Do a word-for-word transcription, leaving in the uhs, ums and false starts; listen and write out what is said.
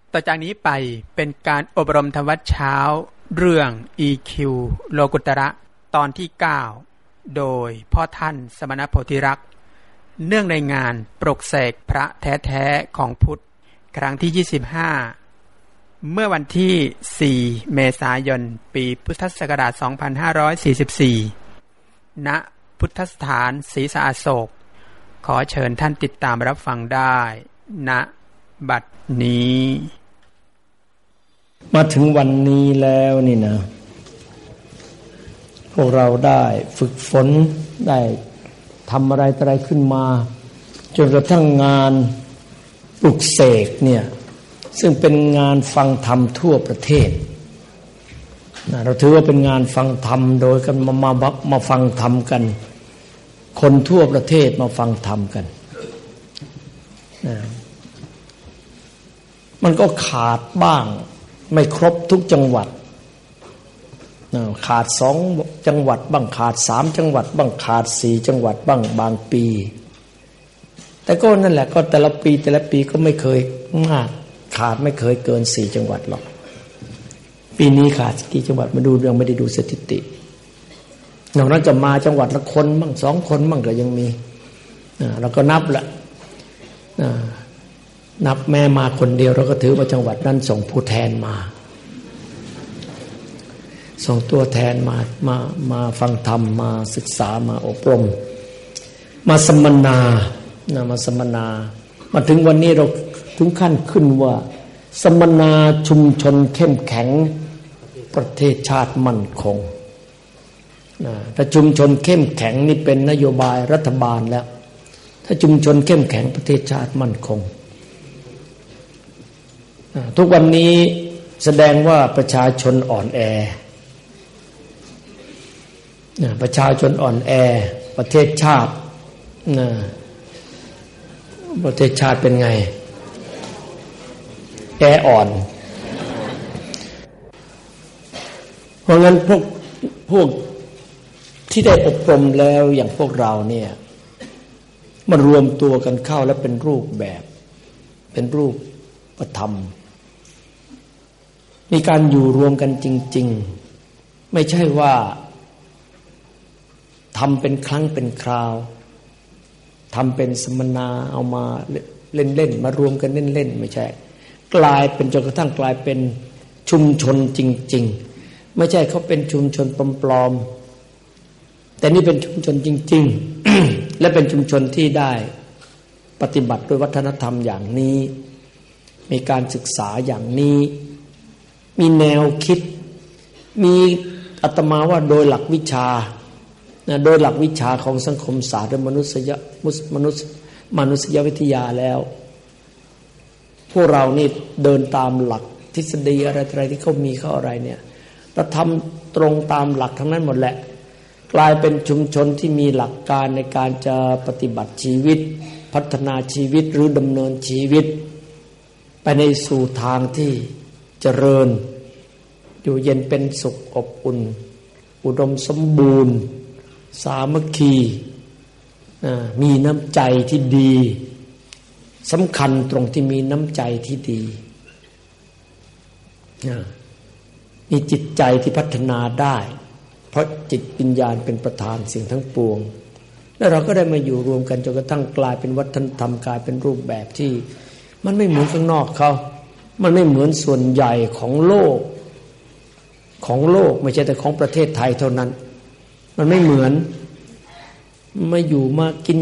ต่อจากนี้ไปเป็นการอบรมธรรมวัดเช้าเรื่อง อี คิว โลกุตระตอนที่เก้าโดยพ่อท่านสมณโพธิรักษ์เนื่องในงานปลุกเสกพระแท้ๆของพุทธครั้งที่ยี่สิบห้าเมื่อวันที่สี่เมษายนปีพุทธศักราชสองพันห้าร้อยสี่สิบสี่ณพุทธสถานศรีสะอโศกขอเชิญท่านติดตามรับฟังได้ณบัดนี้มาถึงวันนี้แล้วนี่นะพวกเราได้ฝึกฝนได้ทำอะไรอะไรขึ้นมาจนกระทั่งงานปลุกเสกเนี่ยซึ่งเป็นงานฟังธรรมทั่วประเทศนะเราถือว่าเป็นงานฟังธรรมโดยกันมามาบักมาฟังธรรมกันคนทั่วประเทศมาฟังธรรมกันนะมันก็ขาดบ้างไม่ครบทุกจังหวัดขาดสองจังหวัดบ้างขาดสามจังหวัดบ้างขาดสี่จังหวัดบ้างบางปีแต่ก็นั่นแหละก็แต่ละปีแต่ละปีก็ไม่เคยมากขาดไม่เคยเกินสี่จังหวัดหรอกปีนี้ขาดกี่จังหวัดมาดูยังไม่ได้ดูสถิตินอกนั้นจะมาจังหวัดละคนบ้างสองคนบ้างก็ยังมีเราก็นับละนับแม่มาคนเดียวเราก็ถือว่าจังหวัดนั้นส่งผู้แทนมาส่งตัวแทนมามามาฟังธรรมมาศึกษามาอบรมมาสัมมนานะมาสัมมนามาถึงวันนี้เราถึงขั้นขึ้นว่าสัมมนาชุมชนเข้มแข็งประเทศชาติมั่นคงนะถ้าชุมชนเข้มแข็งนี่เป็นนโยบายรัฐบาลแล้วถ้าชุมชนเข้มแข็งประเทศชาติมั่นคงทุกวันนี้แสดงว่าประชาชนอ่อนแอประชาชนอ่อนแอประเทศชาติประเทศชาติเป็นไงแออ่อนเพราะงั้นพวกพวกที่ได้อบรมแล้วอย่างพวกเราเนี่ยมารวมตัวกันเข้าแล้วเป็นรูปแบบเป็นรูปธรรมมีการอยู่รวมกันจริงๆไม่ใช่ว่าทำเป็นครั้งเป็นคราวทำเป็นสัมมนาเอามาเล่นๆมารวมกันเล่นๆไม่ใช่กลายเป็นจนกระทั่งกลายเป็นชุมชนจริงๆไม่ใช่เขาเป็นชุมชนปลอมๆแต่นี่เป็นชุมชนจริงๆ และเป็นชุมชนที่ได้ปฏิบัติด้วยวัฒนธรรมอย่างนี้มีการศึกษาอย่างนี้มีแนวคิดมีอาตมาว่าโดยหลักวิชานะโดยหลักวิชาของสังคมศาสตร์และมนุษยมนุษยมนุษยวิทยาแล้วพวกเรานี่เดินตามหลักทฤษฎีอะไรอะไรที่เขามีเขาอะไรเนี่ยเราทำตรงตามหลักทั้งนั้นหมดแหละกลายเป็นชุมชนที่มีหลักการในการจะปฏิบัติชีวิตพัฒนาชีวิตหรือดำเนินชีวิตไปในสู่ทางที่เจริญอยู่เย็นเป็นสุขอบอุ่นอุดมสมบูรณ์สามัคคีมีน้ำใจที่ดีสำคัญตรงที่มีน้ำใจที่ดีมีจิตใจที่พัฒนาได้เพราะจิตปัญญาเป็นประธานสิ่งทั้งปวงแล้วเราก็ได้มาอยู่รวมกันจนกระทั่งกลายเป็นวัฒนธรรมกลายเป็นรูปแบบที่มันไม่เหมือนข้างนอกเขามันไม่เหมือนส่วนใหญ่ของโลกของโลกไม่ใช่แต่ของประเทศไทยเท่านั้นมันไม่เหมือนมาอยู่มากิน